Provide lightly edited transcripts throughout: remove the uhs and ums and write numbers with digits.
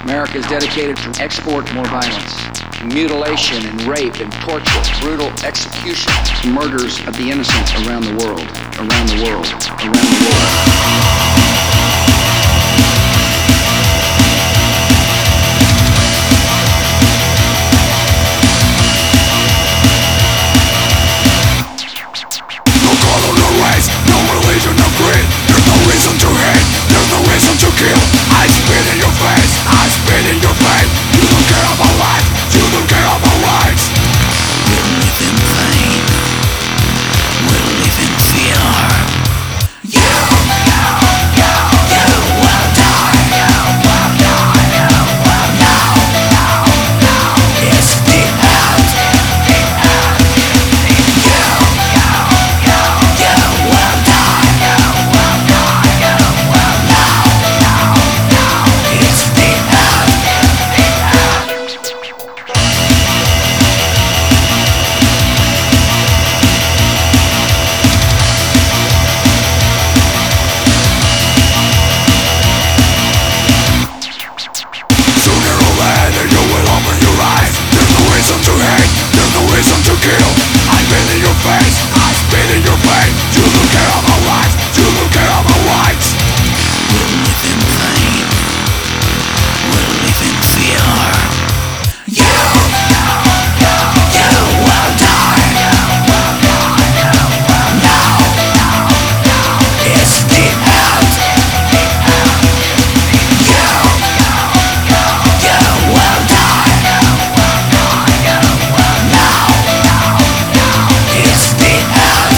America is dedicated to export more violence, mutilation and rape and torture, brutal execution, murders of the innocent around the world, around the world, around the world. There's no reason to hate, there's no reason to kill. I spit in your face, I spit in your face. You don't care about life, you don't care about rights. We live in pain, we live in fear. You will die, you will die, you will know. It's the end, you will die. Reason to kill. I spit in your face, I spit in your vein. You don't care about life, you don't care about rights. We live in pain, we live in fear. You will die, no. It's the end. You will die. It's the end.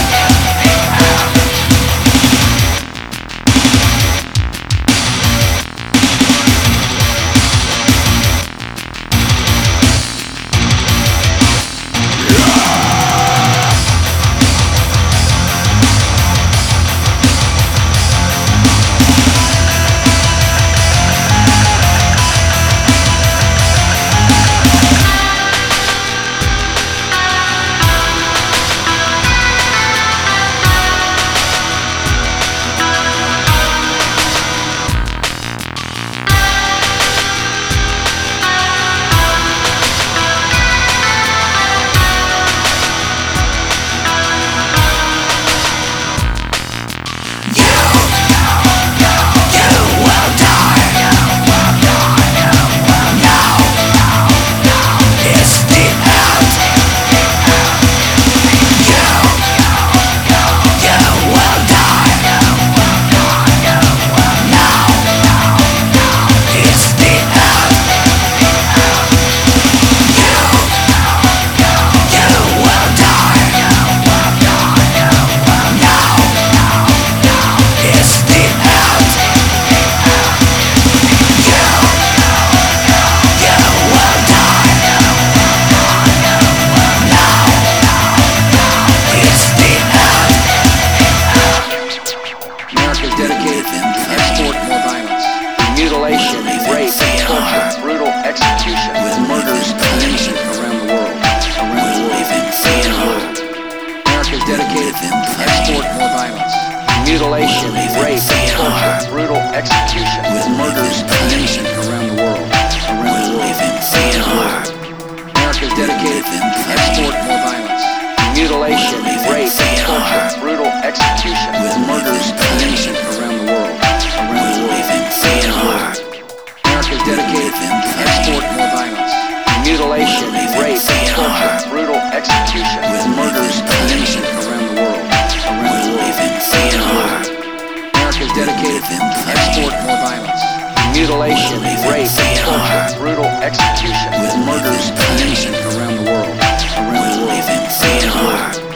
Mutilation, rape, torture, brutal execution, murders of the innocent around the world, around the world, around the world. America is dedicated to export more violence, mutilation, rape, torture, brutal execution, murders of the innocent around the world, around the world, around the world. America is dedicated to export more violence, mutilation, rape, torture, brutal execution, murders of the innocent around the world, around the world. America is dedicated to export more violence, mutilation, rape, torture, brutal execution, murders of the innocent around the world, around the world. America is dedicated to export more violence, mutilation, rape, torture, brutal execution, murders of the innocent around the world, around the world.